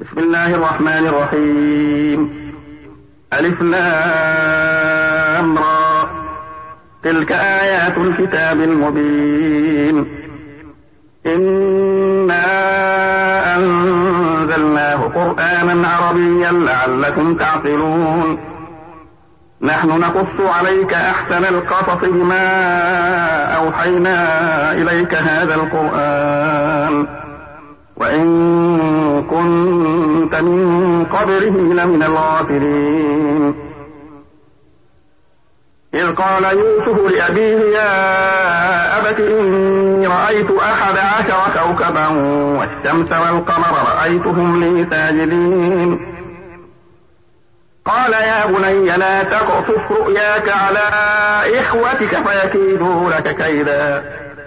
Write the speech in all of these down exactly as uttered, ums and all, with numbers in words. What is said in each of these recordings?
بسم الله الرحمن الرحيم. ألف لام را، تلك آيات الكتاب المبين. إنا أنزلناه قرآنا عربيا لعلكم تعقلون. نحن نقص عليك أحسن القصص بما أوحينا إليك هذا القرآن وإن كنت من قبله لمن الغافلين. إذ قال يوسف لأبيه يا أبت إني رأيت أحد عشر كوكبا والشمس والقمر رأيتهم لي ساجدين. قال يا بني لا تقصص رؤياك على إخوتك فيكيدوا لك كيدا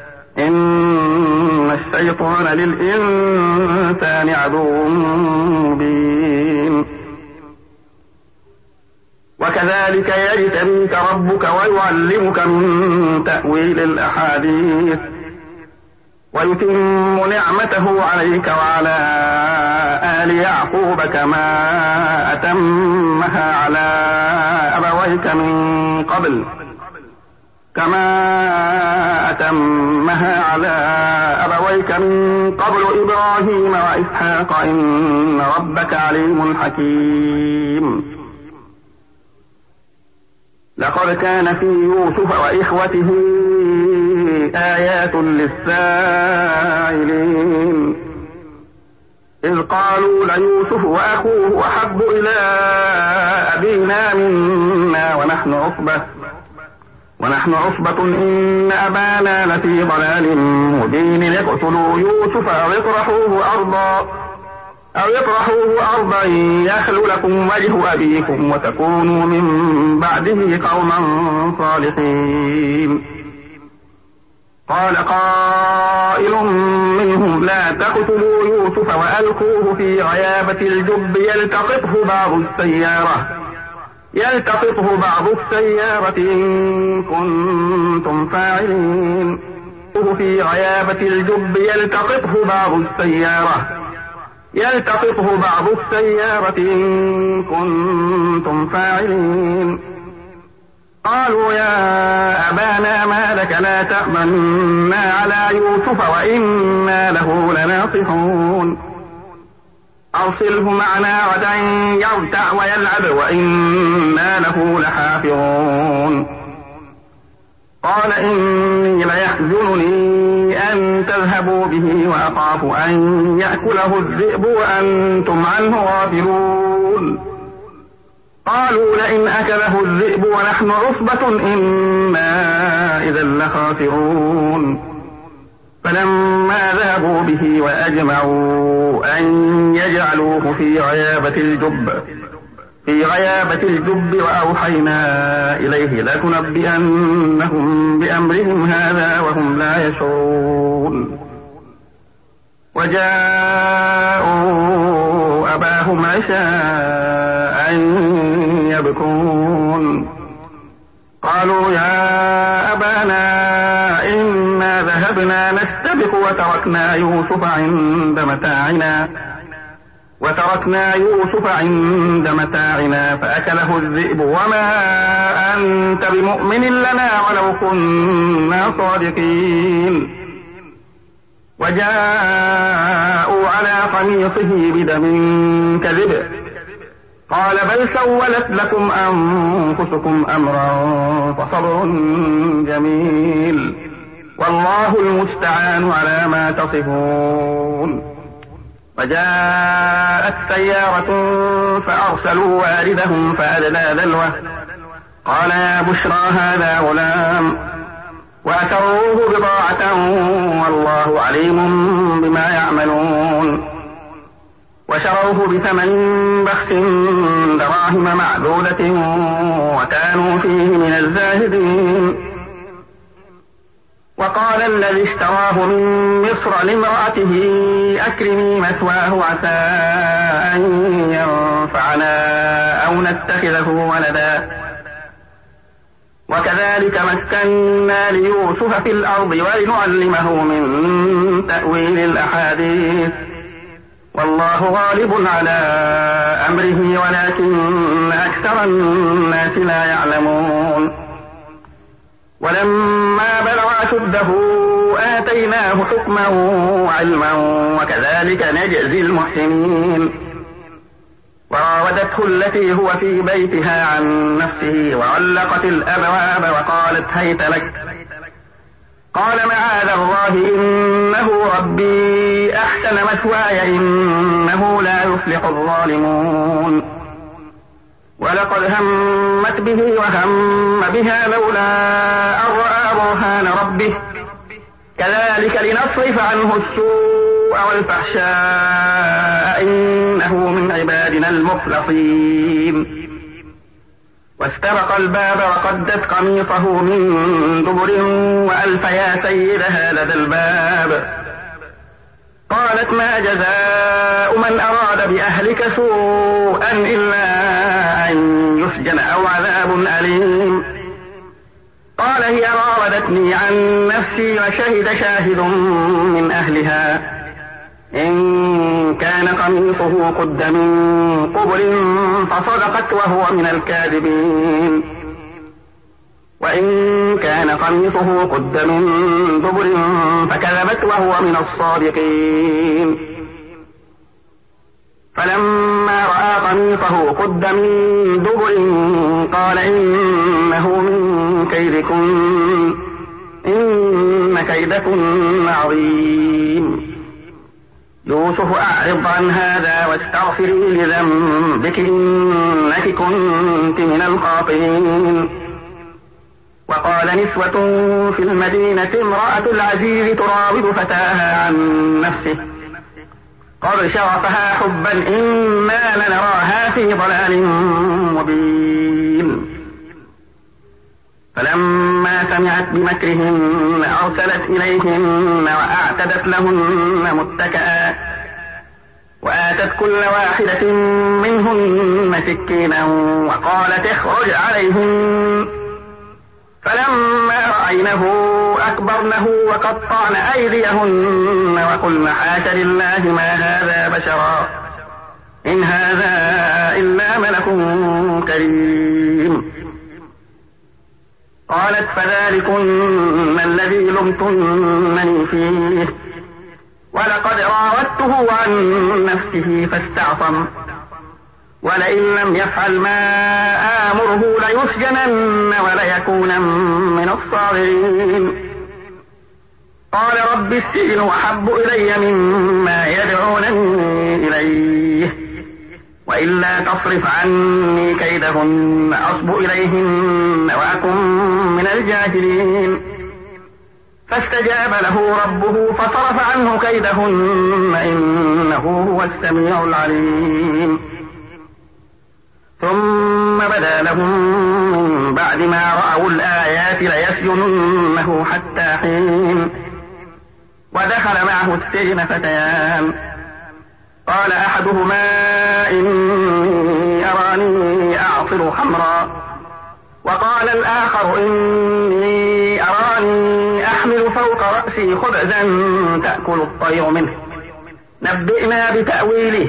إن الشيطان للإنسان عدو مبين. وكذلك يجتبيك ربك ويعلمك من تأويل الأحاديث ويتم نعمته عليك وعلى آل يعقوب كما أتمها على أبويك من قبل كما أتمها على أبويك من قبل إبراهيم وإسحاق إن ربك عليم حكيم. لقد كان في يوسف وإخوته آيات للسائلين إذ قالوا ليوسف وأخوه أحب إلى أبينا منا ونحن عصبة ونحن عصبة إن أبانا لفي ضلال مبين. اقتلوا يوسف أو اطرحوه أرضا أو يطرحوه أرضا يخل لكم وجه أبيكم وتكونوا من بعده قوما صالحين. قال قائل منهم لا تقتلوا يوسف وألقوه في غيابة الجب يلتقطه بعض السيارة يلتقطه بعض السيارة إن كنتم فاعلين. في غيابة الجب يلتقطه بعض السيارة يلتقطه بعض السيارة إن كنتم فاعلين. قالوا يا أبانا ما لك لا تأمنا على يوسف وإنا له لناصحون. أرسله معنا غدا يرتع ويلعب وإنا له لحافظون. قال إني ليحزنني أن تذهبوا به وأخاف أن يأكله الذئب وأنتم عنه غافلون. قالوا لئن أكله الذئب ونحن عصبة إنا إذا لخاسرون. فلما ذهبوا به وأجمعوا أن يجعلوه في غيابة الجب في غيابة الجب وأوحينا إليه لتنبئنهم بأمرهم هذا وهم لا يشعرون. وجاءوا أباهم عشاء يبكون. قالوا يا أبانا إنا ذهبنا نستبق وتركنا يوسف عند متاعنا وتركنا يوسف عند متاعنا فأكله الذئب وما أنت بمؤمن لنا ولو كنا صادقين. وجاءوا على قميصه بدم كذب قال بل سولت لكم أنفسكم أمرا فصبر جميل والله المستعان على ما تصفون. وجاءت سيارة فأرسلوا واردهم فأدلى دلوه قال يا بشرى هذا غلام وأسروه بضاعة والله عليم بما يعملون. وشروه بثمن بخس دراهم معدودة وكانوا فيه من الزاهدين. وقال الذي اشتراه من مصر لامرأته أكرمي مثواه عسى أن ينفعنا أو نتخذه ولدا. وكذلك مكنا ليوسف في الأرض ولنعلمه من تأويل الأحاديث والله غالب على أمره ولكن أكثر الناس لا يعلمون ولما بلغ أشده آتيناه حكما وعلما وكذلك نجزي المحسنين وراودته التي هو في بيتها عن نفسه وغلقت الأبواب وقالت هيت لك قال معاذ الله إنه ربي أحسن مثواي إنه لا يفلح الظالمون ولقد همت به وهم بها لولا أن رأى برهان ربه كذلك لنصرف عنه السوء والفحشاء إنه من عبادنا المخلصين واستبق الباب وقدت قميصه من دبر وألف يا سيدها لدى الباب قالت ما جزاء من أراد بأهلك سوءا إلا أن يسجن أو عذاب أليم قال هي راودتني عن نفسي وشهد شاهد من أهلها إن كان قميصه قد من قبل فصدقت وهو من الكاذبين وإن كان قميصه قد من دبر فكذبت وهو من الصادقين فلما رأى قميصه قد من دبر قال إنه من كيدكن إن كيدكن عظيم يوسف أعرض عن هذا واستغفري لذنبك إنك كنت من الخاطئين وقال نسوة في المدينة امرأة العزيز تراود فتاها عن نفسه قد شغفها حبا إنا لنراها في ضلال مبين فلما سمعت بمكرهن أرسلت إليهن وأعتدت لهن متكئا وآتت كل واحدة منهن سكينا وقالت اخرج عليهن فلما رأينه أكبرنه وقطعن أيديهن وقلن حاش لله ما هذا بشرا إن هذا إلا ملك كريم قالت فذلكن الذي لمتنني فيه ولقد راودته عن نفسه فاستعصم ولئن لم يفعل ما آمره ليسجنن وليكونن من الصاغرين قال رب السجن أحب إلي مما يدعونني إليه وإلا تصرف عني كيدهن أصب إليهن وأكن من الجاهلين فاستجاب له ربه فصرف عنه كيدهن إنه هو السميع العليم ثم بدا لهم من بعد ما رأوا الآيات ليسجننه حتى حين ودخل معه السجن فتيان قال أحدهما إني أراني أعصر خمرا وقال الآخر إني أراني أحمل فوق رأسي خبزا تأكل الطير منه نبئنا بتأويله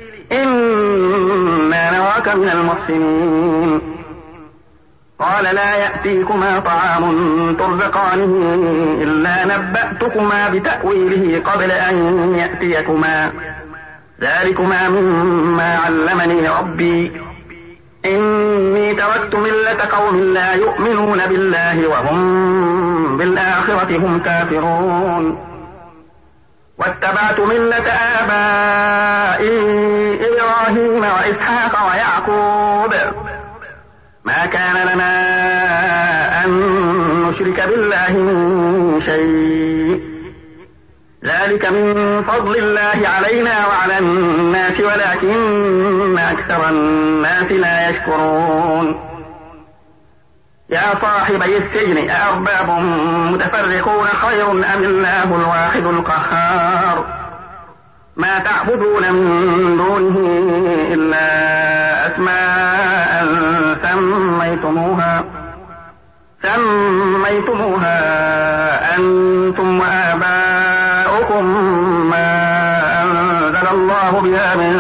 إنا نراك من المحسنين قال لا يأتيكما طعام ترزقانه إلا نبأتكما بتأويله قبل أن يأتيكما ذلكما مما علمني ربي إني تركت ملة قوم لا يؤمنون بالله وهم بالآخرة هم كافرون واتبعت ملة آبائي إبراهيم وإسحاق ويعقوب ما كان لنا أن نشرك بالله من شيء ذلك من فضل الله علينا وعلى الناس ولكن أكثر الناس لا يشكرون يا صاحبي السجن أأرباب متفرقون خير أم الله الواحد القهار ما تعبدون من دونه إلا أسماء سميتموها سميتموها أنتم وآباؤكم ما أنزل الله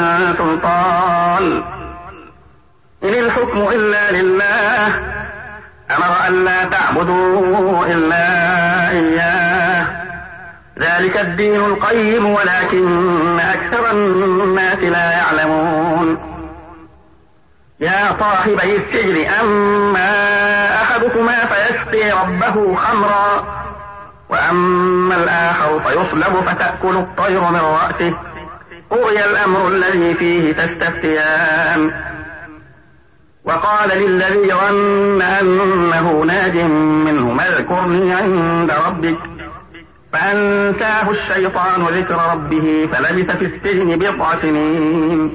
سلطان إن الحكم إلا لله أمر أن لا تعبدوا إلا إياه ذلك الدين القيم ولكن أكثر الناس لا يعلمون يا صاحبي السجن أما أحدكما فيسقي ربه خمرا وأما الآخر فيصلب فتأكل الطير من رأسه قضي الأمر الذي فيه تستفتيان وقال للذي ظن أنه ناج منه اذكرني عند ربك فأنساه الشيطان ذكر ربه فلبث في السجن بضع سنين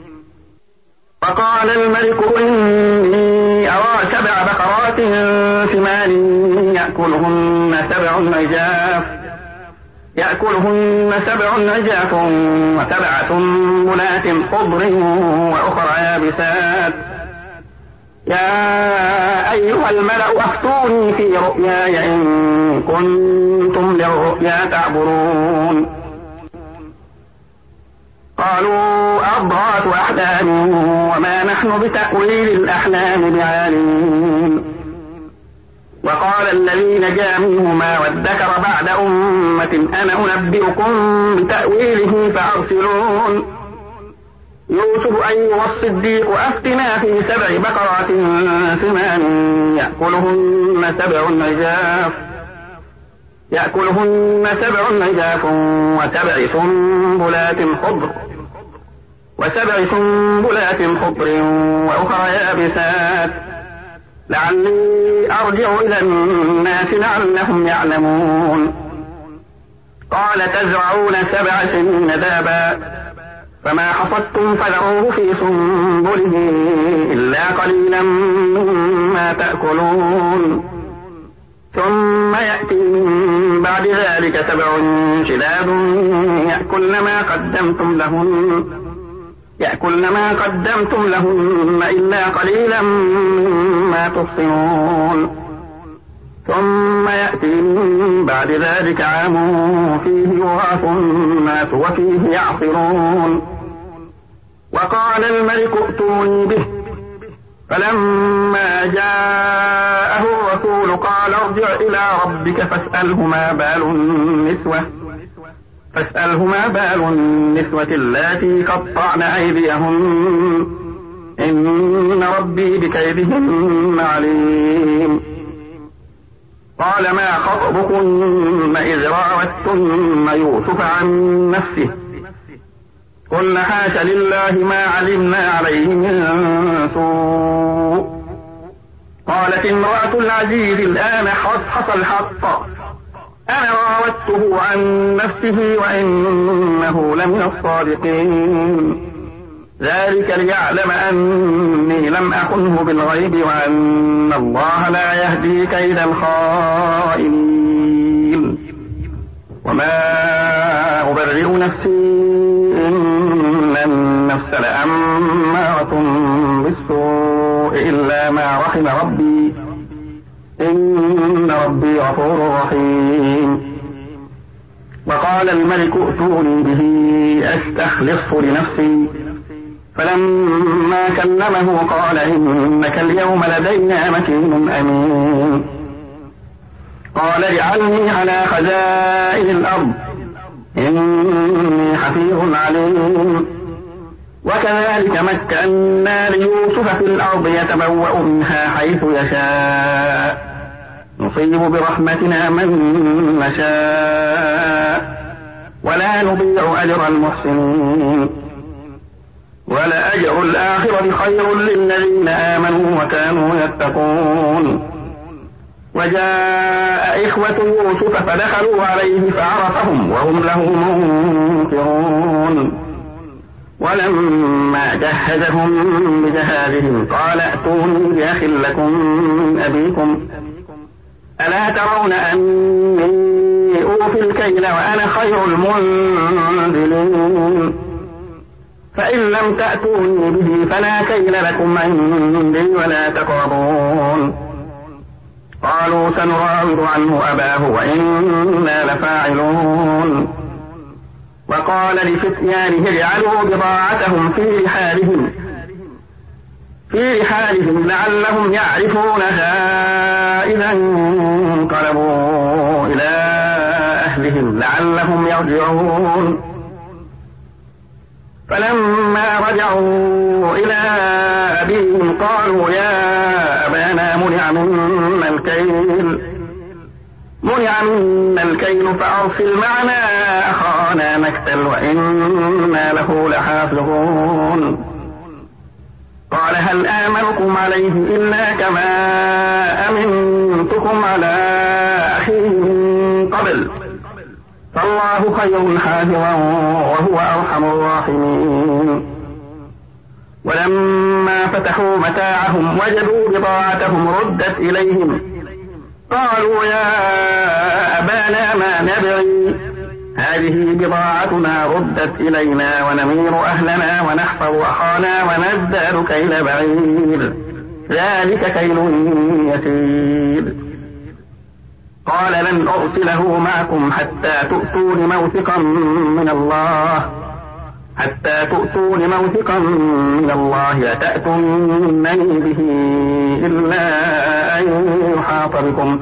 فقال الملك إني أرى سبع بقرات سمان يأكلهن سبع عجاف يأكلهن سبع عجاف وسبع سنبلات خضر وأخرى يابسات يا أيها الملأ أفتوني في رؤياي إن كنتم للرؤيا تعبرون قالوا أضغاث أحلام وما نحن بتأويل الأحلام بعالمين وقال الذي نجا منهما وادكر بعد أمة أنا أنبئكم بتأويله فأرسلون يوسف أيها الصديق أفتنا في سبع بقرات سمان يأكلهن سبع عجاف يأكلهن سبع عجاف وسبع سنبلات خضر وسبع سنبلات خضر وأخرى يابسات لعلي أرجع إلى الناس لعلهم يعلمون قال تزرعون سبع سنين دابا فما حصدتم فذروه في سنبله إلا قليلا مما تأكلون ثم يأتي من بعد ذلك سبع شداد يأكلن ما قدمتم لهن يأكلن ما قدمتم لهن إلا قليلا مما تحصنون ثم يأتي من بعد ذلك عام فيه يغاث الناس وفيه يعصرون وقال الملك ائتوني به فلما جاءه الرسول قال ارجع إلى ربك فاسأله ما بال النسوة فاسأله ما بال النسوة اللاتي قطعن أيديهن إن ربي بكيدهن عليم قال ما خطبكن إذ راوتن يوسف عن نفسه قلنا حاش لله ما علمنا عليه من سوء قالت امرأة العزيز الآن حصحص الحق أنا راودته عن نفسه وإنه لمن الصادقين ذلك ليعلم أني لم أخنه بالغيب وأن الله لا يهدي كيد الخائنين وما أبرئ نفسي إن النفس لأمارة بالسوء إلا ما رحم ربي إن ربي غفور رحيم وقال الملك ائتوني به أستخلصه لنفسي فلما كلمه قال إنك اليوم لدينا مكين أمين قال اجعلني على خزائن الأرض إني حفيظ عليم وكذلك مكنا ليوسف في الأرض يتبوأ منها حيث يشاء نصيب برحمتنا من نشاء ولا نضيع أجر المحسنين ولأجر الآخرة خير للذين آمنوا وكانوا يتقون وجاء إخوة يوسف فدخلوا عليه فعرفهم وهم له منكرون ولما جهزهم بجهازهم قال ائتوني بأخ لكم من أبيكم ألا ترون أني أوفي الكيل وأنا خير المنزلين فإن لم تأتوني به فلا كيل لكم عندي ولا تقربون قالوا سنراود عنه أباه وإنا لفاعلون وقال لفتيانه اجعلوا بضاعتهم في رحالهم في رحالهم لعلهم يعرفونها إذا انقلبوا إلى أهلهم لعلهم يرجعون. فلما رجعوا إلى أبيهم قالوا يا أبانا منع منا الكيل منع منا الكيل فأرسل معنا أخانا نكتل وإنا له لحافظون. قال هل آمنكم عليه إلا كما أمنتكم على أخيه من قبل فالله خير حافظا وهو أرحم الراحمين. ولما فتحوا متاعهم وجدوا بضاعتهم ردت إليهم قالوا يا أبانا ما نبغي هذه بضاعتنا ردت إلينا ونمير أهلنا ونحفظ أخانا ونزداد كيل بعير ذلك كيل يسير. قال لن أرسله معكم حتى تؤتون موثقا من الله حتى تؤتون موثقا من الله لتأتونني به إلا أن يحاط بكم.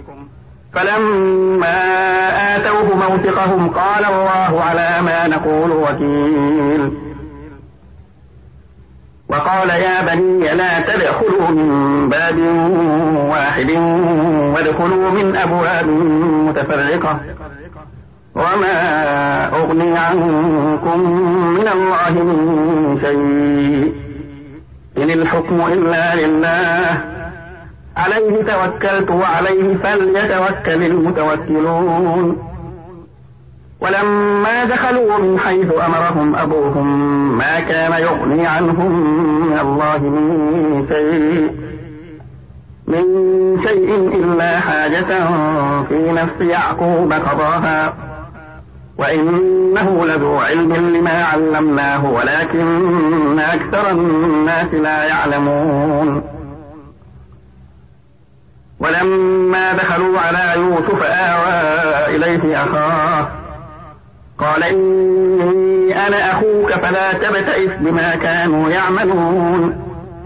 فلما آتوه موثقهم قال الله على ما نقول وكيل. وقال يا بني لا تدخلوا من باب واحد وادخلوا من أبواب متفرقة وما أغني عنكم من الله من شيء إن الحكم إلا لله عليه توكلت وعليه فليتوكل المتوكلون. ولما دخلوا من حيث أمرهم أبوهم ما كان يغني عنهم من الله من شيء من شيء إلا حاجة في نفس يعقوب قضاها وإنه لذو علم لما علمناه ولكن أكثر الناس لا يعلمون. ولما دخلوا على يوسف آوى إليه أخاه قال إني أنا أخوك فلا تبتئس بما كانوا يعملون.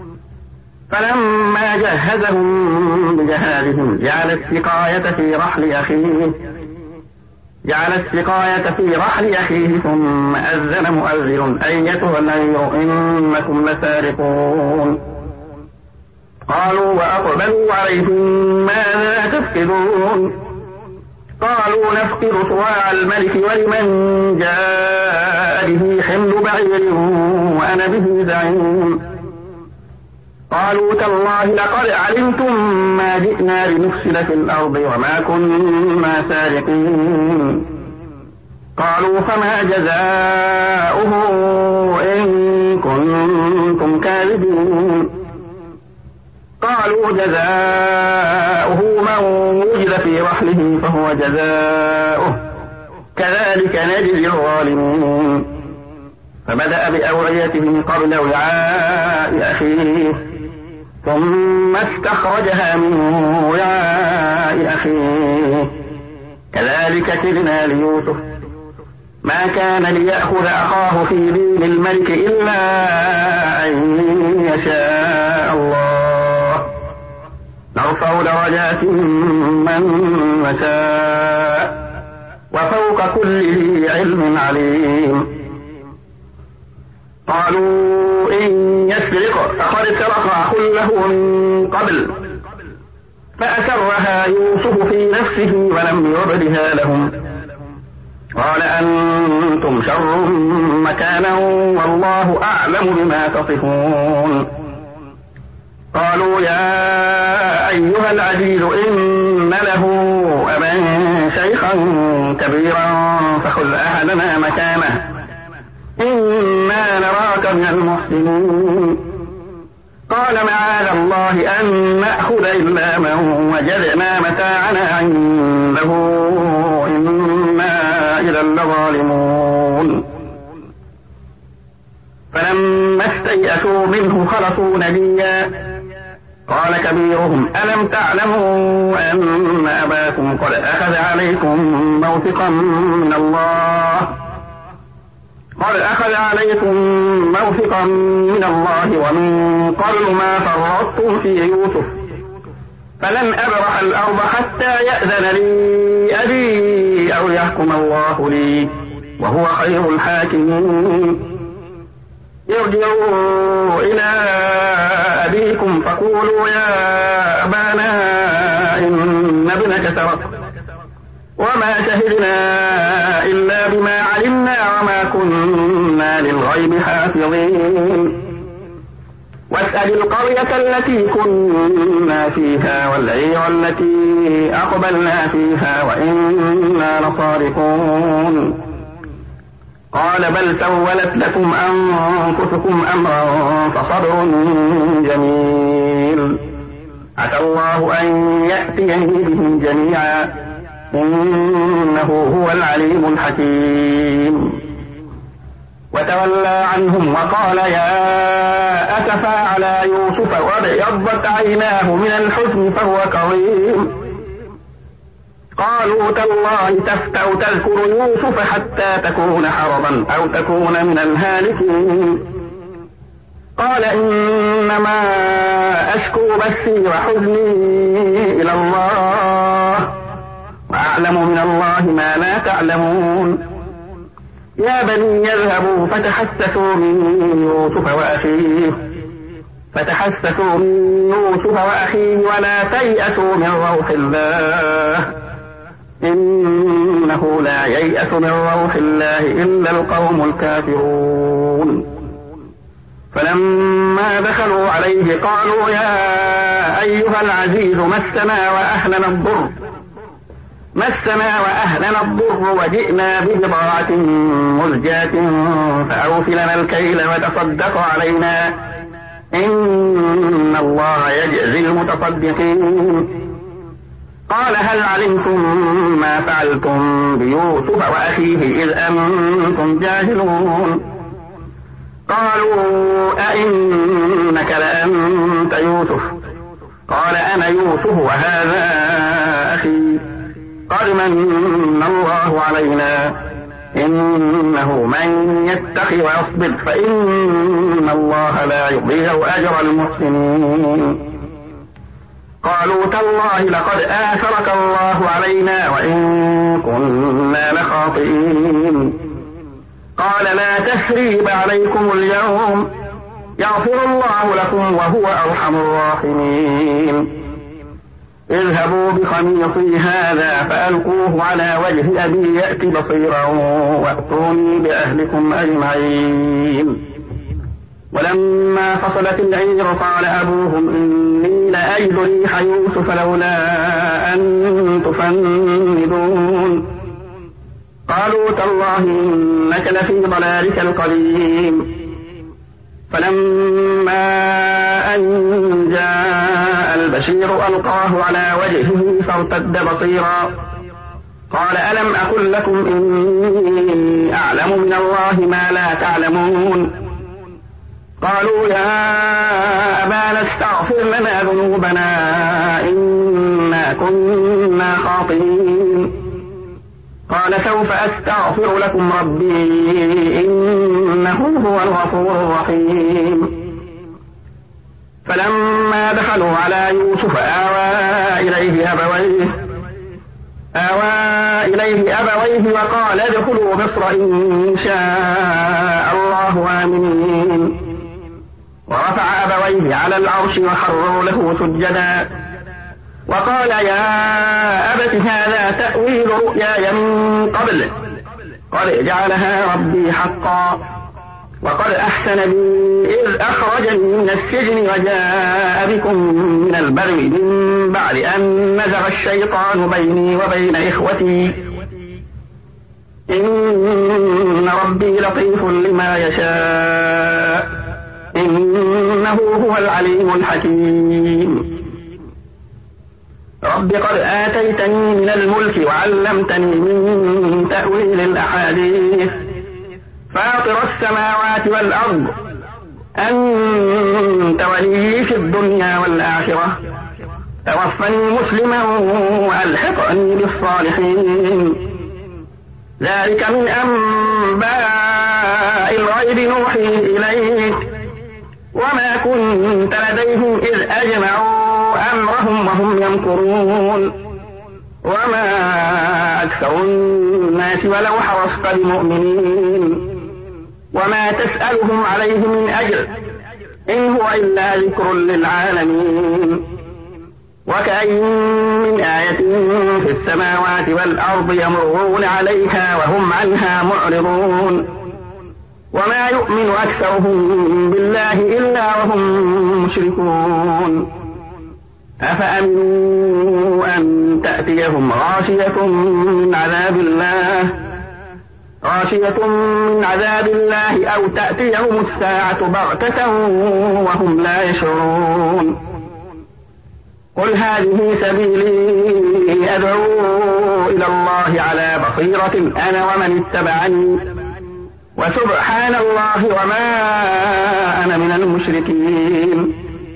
فلما جهزهم بجهازهم جعل السقاية في رحل أخيه جعل السقاية في رحل أخيه ثم أذن مؤذن أيتها العير إنكم لسارقون. قالوا وأقبلوا عليهم ماذا تفقدون قالوا نفقد صواع الملك ولمن جاء به حمل بعير وأنا به زعيم. قالوا تالله لقد علمتم ما جئنا لنفسد في الأرض وما كنا سارقين. قالوا فما جزاؤه إن كنتم كاذبين. قالوا جزاؤه من وجد في رحله فهو جزاؤه كذلك نجزي الظالمين. فبدأ بأوعيتهم قبل وعاء أخيه ثم استخرجها من وعاء أخيه كذلك كدنا ليوسف ما كان ليأخذ أخاه في دين الملك إلا أن يشاء الله نرفع درجات من نشاء وفوق كل ذي علم عليم. قالوا إن يسرق فقد سرق أخ له من قبل فأسرها يوسف في نفسه ولم يبدها لهم. قال أنتم شر مكانا والله أعلم بما تصفون. قالوا يا أيها العزيز إن له أبا شيخا كبيرا فخذ أحدنا مكانه إنا نراك من المحسنين. قال معاذ الله أن نأخذ إلا من وجدنا متاعنا عنده إنا إذا لظالمون. فلما استيئسوا منه خلصوا نجيا قال كبيرهم ألم تعلموا أن أباكم قد أخذ عليكم موثقا من الله قد أخذ عليكم موثقا من الله ومن قبل ما فرطتم في يوسف فلن أبرح الأرض حتى يأذن لي أبي أو يحكم الله لي وهو خير الحاكمين. ارجعوا إلى أبيكم فقولوا يا أبانا إن ابنك سرق وما شهدنا إلا بما علمنا وما كنا للغيب حافظين. واسأل القرية التي كنا فيها والعير التي أقبلنا فيها وإنا لصادقون. قال بل سولت لكم أنفسكم أمرا فصبر جميل عسى الله أن يأتيني بهم جميعا إنه هو العليم الحكيم. وتولى عنهم وقال يا أسفا على يوسف وابيضت عيناه من الحزن فهو كظيم. قالوا تالله تفتأ تذكر يوسف حتى تكون حرضا أو تكون من الهالكين. قال إنما أشكو بثي وحزني إلى الله وأعلم من الله ما لا تعلمون. يا بني يذهبوا فتحسسوا من يوسف وأخيه فتحسسوا من يوسف وأخيه ولا تيأسوا من روح الله إنه لا ييأس من روح الله إلا القوم الكافرون. فلما دخلوا عليه قالوا يا أيها العزيز مسنا وأهلنا الضر مسنا وأهلنا الضر وجئنا ببضاعة مزجاة فأوف لنا الكيل وتصدق علينا إن الله يجزي المتصدقين. قال هل علمتم ما فعلتم بيوسف وأخيه إذ أنتم جاهلون؟ قالوا أئنك لأنت يوسف؟ قال أنا يوسف وهذا أخي قد من الله علينا إنه من يتق ويصبر فإن الله لا يضيع أجر المحسنين. قالوا تالله لقد آثرك الله علينا وإن كنا لخاطئين. قال لا تثريب عليكم اليوم يغفر الله لكم وهو أرحم الراحمين. اذهبوا بقميصي هذا فألقوه على وجه أبي يأت بصيرا وأتوني بأهلكم أجمعين. ولما فصلت العير قال أبوهم إني لأجد ريح يوسف لولا أن تفندون. قالوا تالله إنك لفي ضلالك القديم. فلما أن جاء البشير ألقاه على وجهه فارتد بصيرا قال ألم أقل لكم إني أعلم من الله ما لا تعلمون. قالوا يا أبانا استغفر لنا ذنوبنا إنا كنا خاطئين. قال سوف أستغفر لكم ربي إنه هو الغفور الرحيم. فلما دخلوا على يوسف آوى إليه أبويه آوى إليه أبويه وقال ادخلوا مصر إن شاء الله آمنين. ورفع أبويه على العرش وخروا له سجدا وقال يا أبت هذا تأويل رؤياي من قبل قد جعلها ربي حقا وقد أحسن بي إذ أخرجني من السجن وجاء بكم من البر من بعد أن نزغ الشيطان بيني وبين إخوتي إن ربي لطيف لما يشاء إنه هو العليم الحكيم. رب قد آتيتني من الملك وعلمتني من تأويل الأحاديث فاطر السماوات والأرض أنت ولي في الدنيا والآخرة توفني مسلما وألحقني بالصالحين. ذلك من أنباء الغيب نوحي إليك وما كنت لديهم إذ أجمعوا أمرهم وهم يمكرون وما أكثر الناس ولو حرصت بمؤمنين وما تسألهم عليه من أجر إن هو إلا ذكر للعالمين وكأين من آية في السماوات والأرض يمرون عليها وهم عنها معرضون وما يؤمن أكثرهم بالله إلا وهم مشركون أفأمنوا أن تأتيهم غاشية من عذاب الله غاشية من عذاب الله أو تأتيهم الساعة بغتة وهم لا يشعرون قل هذه سبيلي أدعو إلى الله على بصيرة أنا ومن اتبعني وسبحان الله وما أنا من المشركين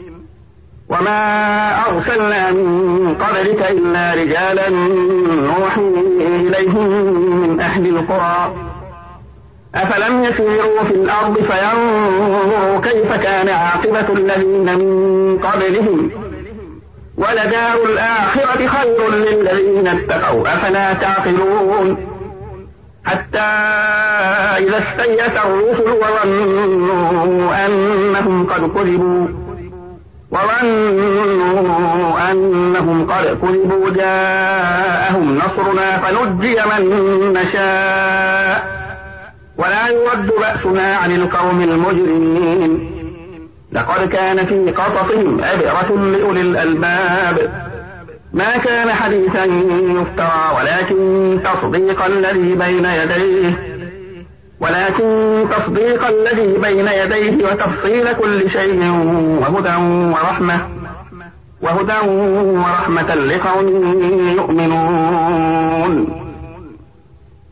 وما أرسلنا من قبلك إلا رجالا نوحي إليهم من أهل القرى أفلم يسيروا في الأرض فينظروا كيف كان عاقبة الذين من قبلهم ولدار الآخرة خير للذين اتقوا أفلا تعقلون حتى إذا استيأس الرسل وظنوا أنهم قد كذبوا وظنوا أنهم قد كذبوا جاءهم نصرنا فنجي من نشاء ولا يرد بأسنا عن القوم المجرمين لقد كان في قصصهم عبرة لأولي الألباب ما كان حديثا يفترى ولكن تصديق الذي بين يديه ولكن تصديق الذي بين يديه وتفصيل كل شيء وهدى ورحمة وهدى ورحمة لقوم يؤمنون